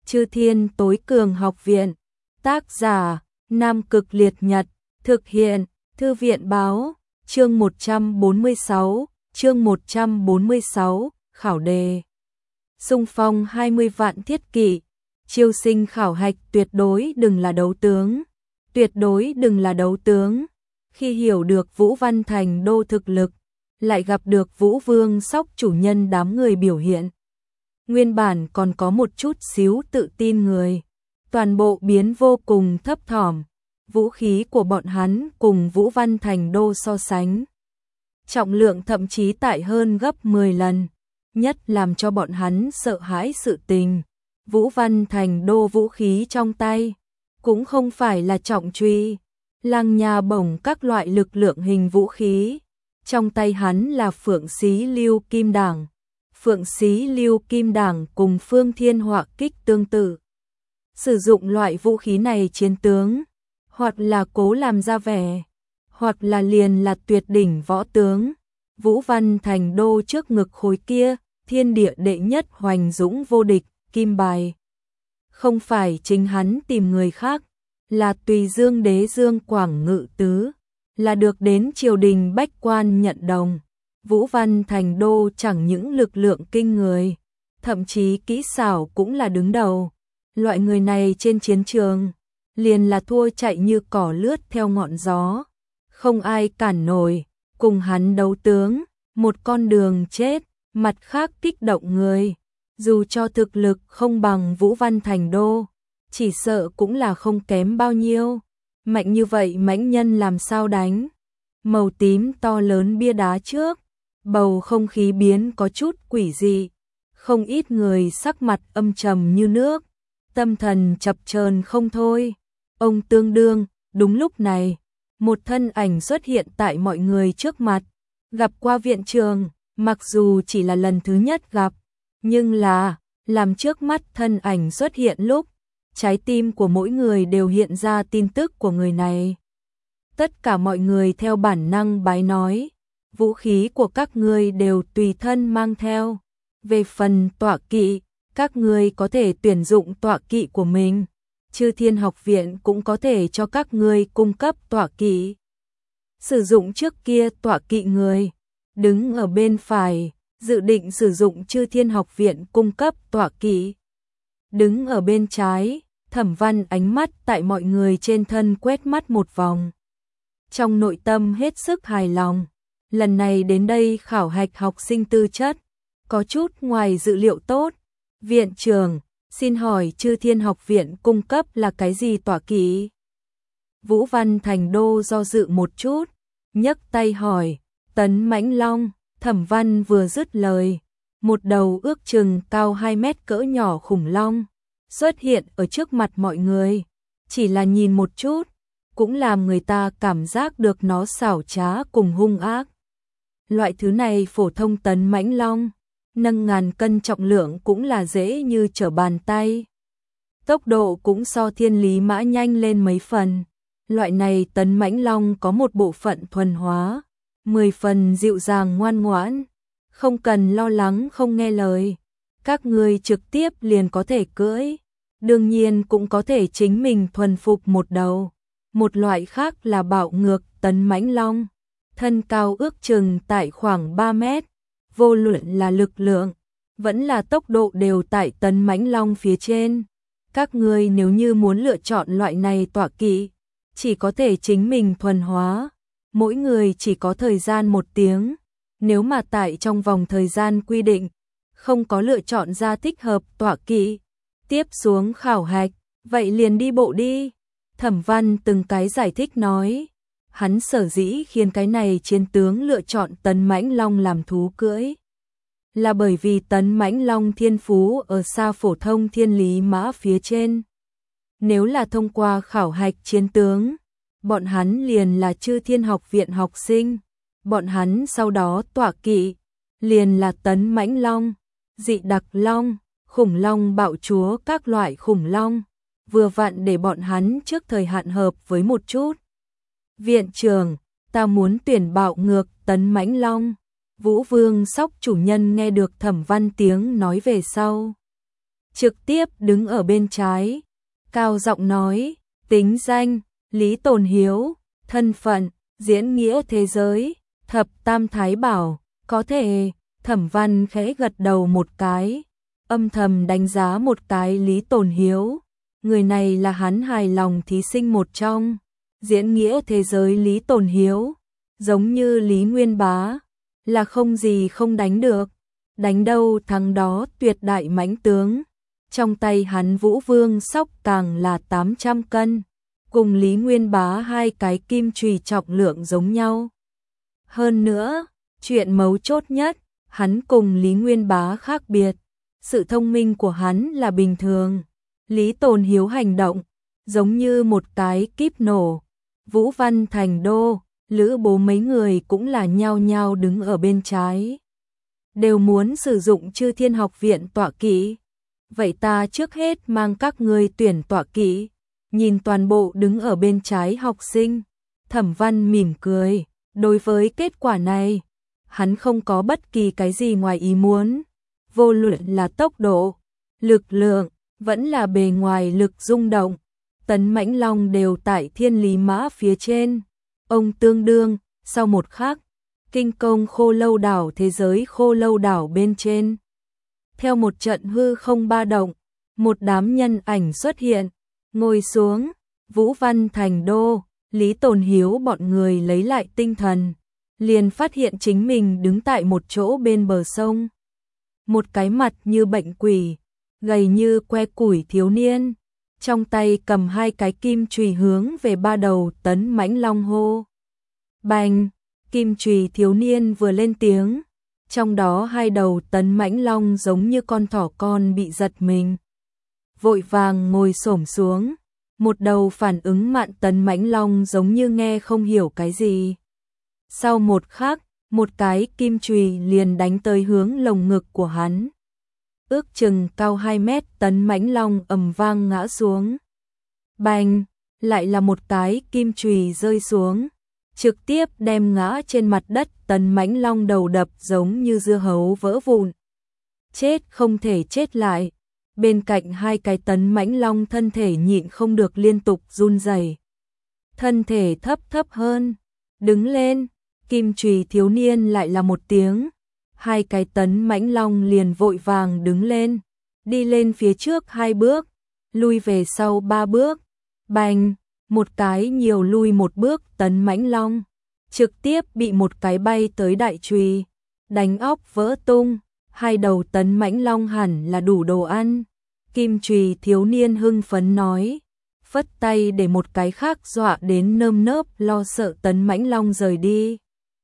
Chư Thiên Tối Cường Học Viện. Tác giả: Nam Cực Liệt Nhật. Thực hiện: Thư viện báo. Chương 146, khảo đề. Xung phong 20 vạn thiết kỵ. Chiêu sinh khảo hạch tuyệt đối đừng là đấu tướng. Tuyệt đối đừng là đấu tướng. Khi hiểu được Vũ Văn Thành Đô thực lực, lại gặp được Vũ Vương Sóc chủ nhân đám người biểu hiện. Nguyên bản còn có một chút xíu tự tin người, toàn bộ biến vô cùng thấp thỏm. Vũ khí của bọn hắn cùng Vũ Văn Thành Đô so sánh, trọng lượng thậm chí tại hơn gấp 10 lần. Nhất làm cho bọn hắn sợ hãi sự tình, Vũ Văn Thành Đô vũ khí trong tay cũng không phải là trọng truy, lăng nha bổng các loại lực lượng hình vũ khí. Trong tay hắn là Phượng Xí Lưu Kim Đảng. Phượng Xí Lưu Kim Đảng cùng Phương Thiên Họa Kích tương tự. Sử dụng loại vũ khí này chiến tướng, hoặc là cố làm ra vẻ, hoặc là liền là tuyệt đỉnh võ tướng. Vũ Văn Thành Đô trước ngực khối kia, thiên địa đệ nhất hoành dũng vô địch, kim bài. Không phải chính hắn tìm người khác, là tùy Dương Đế Dương Quảng Ngự Tứ, là được đến triều đình bách quan nhận đồng. Vũ Văn Thành Đô chẳng những lực lượng kinh người, thậm chí kỹ xảo cũng là đứng đầu. Loại người này trên chiến trường, liền là thua chạy như cỏ lướt theo ngọn gió. Không ai cản nổi, cùng hắn đấu tướng, một con đường chết. Mặt khác kích động người, dù cho thực lực không bằng Vũ Văn Thành Đô, chỉ sợ cũng là không kém bao nhiêu. Mạnh như vậy mãnh nhân làm sao đánh? Màu tím to lớn bia đá trước, bầu không khí biến có chút quỷ dị. Không ít người sắc mặt âm trầm như nước, tâm thần chập chờn không thôi. Ông tương đương, đúng lúc này, một thân ảnh xuất hiện tại mọi người trước mặt. Gặp qua viện trường, mặc dù chỉ là lần thứ nhất gặp, nhưng là, làm trước mắt thân ảnh xuất hiện lúc, trái tim của mỗi người đều hiện ra tin tức của người này. Tất cả mọi người theo bản năng bái nói, vũ khí của các ngươi đều tùy thân mang theo. Về phần tọa kỵ, các ngươi có thể tuyển dụng tọa kỵ của mình. Chư Thiên Học Viện cũng có thể cho các ngươi cung cấp tọa kỵ. Sử dụng trước kia tọa kỵ người, đứng ở bên phải, dự định sử dụng Chư Thiên Học Viện cung cấp tọa kỵ. Đứng ở bên trái, Thẩm Văn ánh mắt tại mọi người trên thân quét mắt một vòng. Trong nội tâm hết sức hài lòng, lần này đến đây khảo hạch học sinh tư chất, có chút ngoài dự liệu tốt. Viện trưởng, xin hỏi Chư Thiên Học Viện cung cấp là cái gì tọa kỵ? Vũ Văn Thành Đô do dự một chút, nhấc tay hỏi. Tấn Mãnh Long. Thẩm Văn vừa dứt lời, một đầu ước chừng cao 2 mét cỡ nhỏ khủng long xuất hiện ở trước mặt mọi người. Chỉ là nhìn một chút, cũng làm người ta cảm giác được nó xảo trá cùng hung ác. Loại thứ này phổ thông Tấn Mãnh Long, nâng ngàn cân trọng lượng cũng là dễ như trở bàn tay. Tốc độ cũng so Thiên Lý Mã nhanh lên mấy phần. Loại này Tấn Mãnh Long có một bộ phận thuần hóa, 10 phần dịu dàng ngoan ngoãn, không cần lo lắng không nghe lời. Các ngươi trực tiếp liền có thể cưỡi, đương nhiên cũng có thể chính mình thuần phục một đầu. Một loại khác là bạo ngược Tấn Mãnh Long, thân cao ước chừng tại khoảng 3 mét, vô luận là lực lượng, vẫn là tốc độ đều tại Tấn Mãnh Long phía trên. Các ngươi nếu như muốn lựa chọn loại này tọa kỵ, chỉ có thể chính mình thuần hóa. Mỗi người chỉ có thời gian 1 tiếng, nếu mà tại trong vòng thời gian quy định, không có lựa chọn ra thích hợp tọa kỵ, tiếp xuống khảo hạch, vậy liền đi bộ đi. Thẩm Văn từng cái giải thích nói, hắn sở dĩ khiến cái này chiến tướng lựa chọn Tấn Mãnh Long làm thú cưỡi, là bởi vì Tấn Mãnh Long thiên phú ở xa phổ thông Thiên Lý Mã phía trên. Nếu là thông qua khảo hạch chiến tướng, bọn hắn liền là Chư Thiên Học Viện học sinh, bọn hắn sau đó tọa kỵ, liền là Tấn Mãnh Long, Dị Đặc Long, Khủng Long Bạo Chúa các loại khủng long, vừa vặn để bọn hắn trước thời hạn hợp với một chút. Viện trưởng, ta muốn tuyển bạo ngược Tấn Mãnh Long. Vũ Vương Sóc chủ nhân nghe được Thẩm Văn tiếng nói về sau, trực tiếp đứng ở bên trái, cao giọng nói, tính danh, Lý Tồn Hiếu, thân phận, diễn nghĩa thế giới, thập tam thái bảo, có thể. Thẩm Văn khẽ gật đầu một cái, âm thầm đánh giá một cái Lý Tồn Hiếu. Người này là hắn hài lòng thí sinh một trong. Diễn nghĩa thế giới Lý Tồn Hiếu, giống như Lý Nguyên Bá, là không gì không đánh được. Đánh đâu thắng đó, tuyệt đại mãnh tướng. Trong tay hắn Vũ Vương sóc càng là 800 cân, cùng Lý Nguyên Bá hai cái kim chùy trọng lượng giống nhau. Hơn nữa, chuyện mấu chốt nhất, hắn cùng Lý Nguyên Bá khác biệt. Sự thông minh của hắn là bình thường. Lý Tồn Hiếu hành động giống như một cái kíp nổ. Vũ Văn Thành Đô, Lữ Bố mấy người cũng là nhao nhao đứng ở bên trái. Đều muốn sử dụng Chư Thiên Học Viện tọa kỵ. Vậy ta trước hết mang các ngươi tuyển tọa kỵ. Nhìn toàn bộ đứng ở bên trái học sinh, Thẩm Văn mỉm cười. Đối với kết quả này, hắn không có bất kỳ cái gì ngoài ý muốn. Vô luận là tốc độ, lực lượng, vẫn là bề ngoài lực rung động, Tấn Mãnh Long đều tại Thiên Lý Mã phía trên. Ông tương đương, sau một khắc, kinh công Khô Lâu đảo thế giới Khô Lâu đảo bên trên. Theo một trận hư không ba động, một đám nhân ảnh xuất hiện, ngồi xuống, Vũ Văn Thành Đô, Lý Tồn Hiếu bọn người lấy lại tinh thần, liền phát hiện chính mình đứng tại một chỗ bên bờ sông. Một cái mặt như bệnh quỷ, gầy như que củi thiếu niên, trong tay cầm hai cái kim chùy hướng về ba đầu Tấn Mãnh Long hô. Bành, kim chùy thiếu niên vừa lên tiếng, trong đó hai đầu Tấn Mãnh Long giống như con thỏ con bị giật mình. Vội vàng ngồi xổm xuống, một đầu phản ứng mạn Tấn Mãnh Long giống như nghe không hiểu cái gì. Sau một khắc, một cái kim chùy liền đánh tới hướng lồng ngực của hắn. Ước chừng cao 2 mét Tấn Mãnh Long ầm vang ngã xuống. Bành, lại là một cái kim chùy rơi xuống, trực tiếp đem ngã trên mặt đất Tấn Mãnh Long đầu đập giống như dưa hấu vỡ vụn. Chết không thể chết lại. Bên cạnh hai cái Tấn Mãnh Long thân thể nhịn không được liên tục run rẩy. Thân thể thấp hơn, đứng lên, kim chùy thiếu niên lại là một tiếng. Hai cái Tấn Mãnh Long liền vội vàng đứng lên, đi lên phía trước 2 bước, lui về sau 3 bước. Bành, một cái nhiều lui 1 bước Tấn Mãnh Long, trực tiếp bị một cái bay tới đại chùy, đánh óc vỡ tung. Hai đầu Tấn Mãnh Long hẳn là đủ đồ ăn. Kim chùy thiếu niên hưng phấn nói, phất tay để một cái khác dọa đến nơm nớp lo sợ Tấn Mãnh Long rời đi.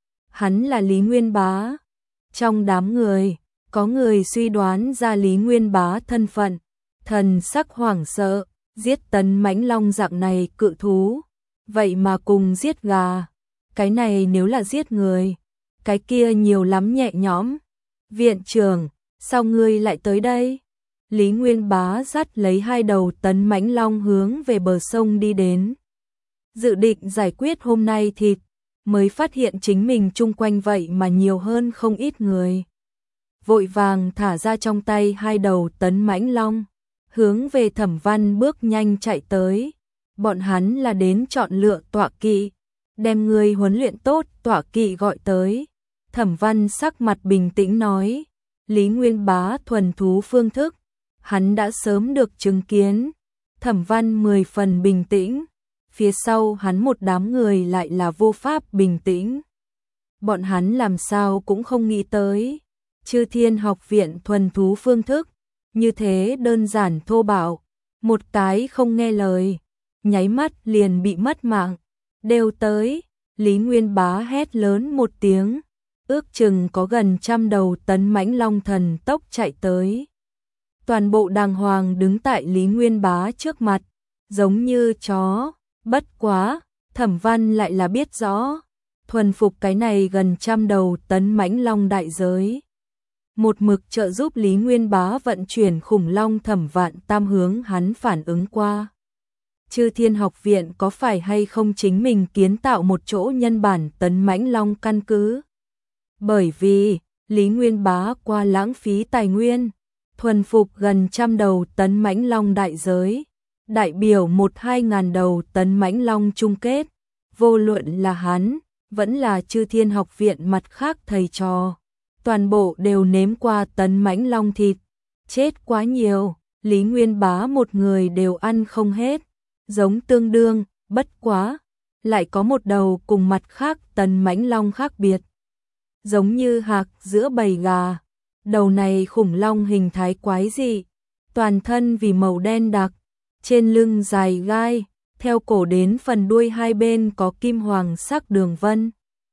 Hắn là Lý Nguyên Bá. Trong đám người, có người suy đoán ra Lý Nguyên Bá thân phận, thần sắc hoảng sợ, giết Tấn Mãnh Long dạng này cự thú, vậy mà cùng giết gà. Cái này nếu là giết người, cái kia nhiều lắm nhẹ nhõm. Viện trưởng, sao ngươi lại tới đây? Lý Nguyên Bá dắt lấy hai đầu Tấn Mãnh Long hướng về bờ sông đi đến. Dự định giải quyết hôm nay thịt, mới phát hiện chính mình chung quanh vậy mà nhiều hơn không ít người. Vội vàng thả ra trong tay hai đầu Tấn Mãnh Long, hướng về Thẩm Văn bước nhanh chạy tới. Bọn hắn là đến chọn lựa tọa kỵ, đem người huấn luyện tốt tọa kỵ gọi tới. Thẩm Văn sắc mặt bình tĩnh nói, Lý Nguyên Bá thuần thú phương thức, hắn đã sớm được chứng kiến. Thẩm Văn 10 phần bình tĩnh, phía sau hắn một đám người lại là vô pháp bình tĩnh. Bọn hắn làm sao cũng không nghĩ tới, Chư Thiên Học Viện thuần thú phương thức, như thế đơn giản thô bạo, một cái không nghe lời, nháy mắt liền bị mất mạng. Đều tới, Lý Nguyên Bá hét lớn một tiếng. Ước chừng có gần 100 đầu Tấn Mãnh Long thần tốc chạy tới. Toàn bộ đàng hoàng đứng tại Lý Nguyên Bá trước mặt, giống như chó. Bất quá, Thẩm Văn lại là biết rõ, thuần phục cái này gần 100 đầu Tấn Mãnh Long đại giới. Một mực trợ giúp Lý Nguyên Bá vận chuyển khủng long Thẩm Vạn Tam hướng hắn phản ứng qua. Chư Thiên Học Viện có phải hay không chính mình kiến tạo một chỗ nhân bản Tấn Mãnh Long căn cứ? Bởi vì, Lý Nguyên Bá qua lãng phí tài nguyên, thuần phục gần 100 đầu tấn mãnh long đại giới, đại biểu 1-2 ngàn đầu tấn mãnh long chung kết, vô luận là hắn, vẫn là Chư Thiên Học Viện mặt khác thầy trò, toàn bộ đều nếm qua tấn mãnh long thịt, chết quá nhiều, Lý Nguyên Bá một người đều ăn không hết, giống tương đương, bất quá, lại có một đầu cùng mặt khác tấn mãnh long khác biệt, giống như hạc giữa bầy gà. Đầu này khủng long hình thái quái dị, toàn thân vì màu đen đặc, trên lưng dài gai, theo cổ đến phần đuôi hai bên có kim hoàng sắc đường vân.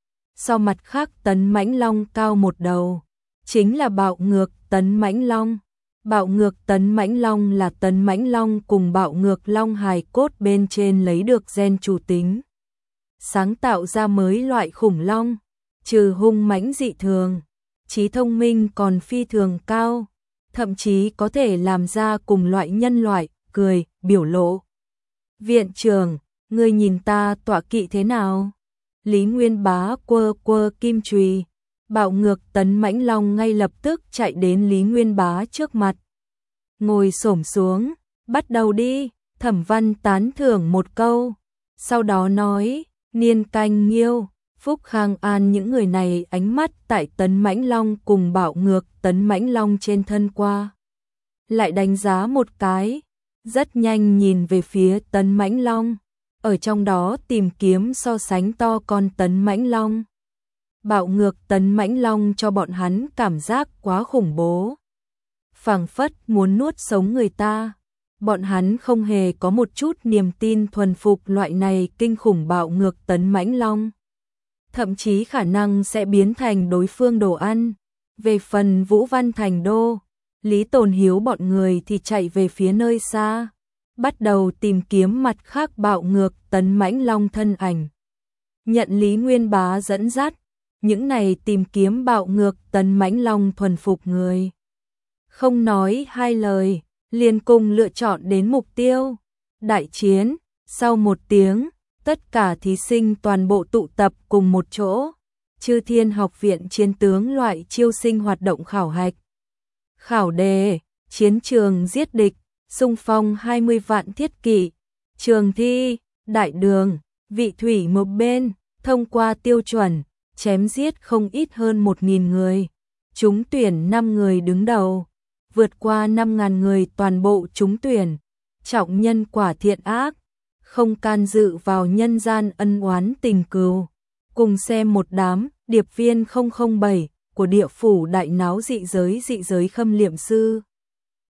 So mặt khác tấn mãnh long cao một đầu, chính là bạo ngược tấn mãnh long. Bạo ngược tấn mãnh long là tấn mãnh long cùng bạo ngược long hài cốt bên trên lấy được gen chủ tính, sáng tạo ra mới loại khủng long, trừ hung mãnh dị thường, trí thông minh còn phi thường cao, thậm chí có thể làm ra cùng loại nhân loại, cười, biểu lộ. Viện trưởng, ngươi nhìn ta tọa kỵ thế nào? Lý Nguyên Bá quơ quơ kim chùy, bạo ngược tấn mãnh long ngay lập tức chạy đến Lý Nguyên Bá trước mặt. Ngồi xổm xuống, bắt đầu đi, Thẩm Văn tán thưởng một câu, sau đó nói, Niên Canh Nghiêu, Phúc Khang An những người này ánh mắt tại tấn mãnh long cùng bạo ngược tấn mãnh long trên thân qua. Lại đánh giá một cái, rất nhanh nhìn về phía tấn mãnh long, ở trong đó tìm kiếm so sánh to con tấn mãnh long. Bạo ngược tấn mãnh long cho bọn hắn cảm giác quá khủng bố, phảng phất muốn nuốt sống người ta. Bọn hắn không hề có một chút niềm tin thuần phục loại này kinh khủng bạo ngược tấn mãnh long, thậm chí khả năng sẽ biến thành đối phương đồ ăn. Về phần Vũ Văn Thành Đô, Lý Tồn Hiếu bọn người thì chạy về phía nơi xa, bắt đầu tìm kiếm mặt khác bạo ngược tấn mãnh long thân ảnh. Nhận Lý Nguyên Bá dẫn dắt, những này tìm kiếm bạo ngược tấn mãnh long thuần phục người, không nói hai lời, liền cùng lựa chọn đến mục tiêu. Đại chiến, sau 1 tiếng, tất cả thí sinh toàn bộ tụ tập cùng một chỗ. Chư Thiên Học Viện chiến tướng loại chiêu sinh hoạt động khảo hạch. Khảo đề, chiến trường giết địch, xung phong 20 vạn thiết kỵ. Trường thi, đại đường, vị thủy một bên, thông qua tiêu chuẩn, chém giết không ít hơn 1.000 người. Trúng tuyển 5 người đứng đầu, vượt qua 5.000 người toàn bộ trúng tuyển. Trọng nhân quả thiện ác, không can dự vào nhân gian ân oán tình cừu. Cùng xem một đám điệp viên 007 của địa phủ đại náo dị giới khâm liệm sư.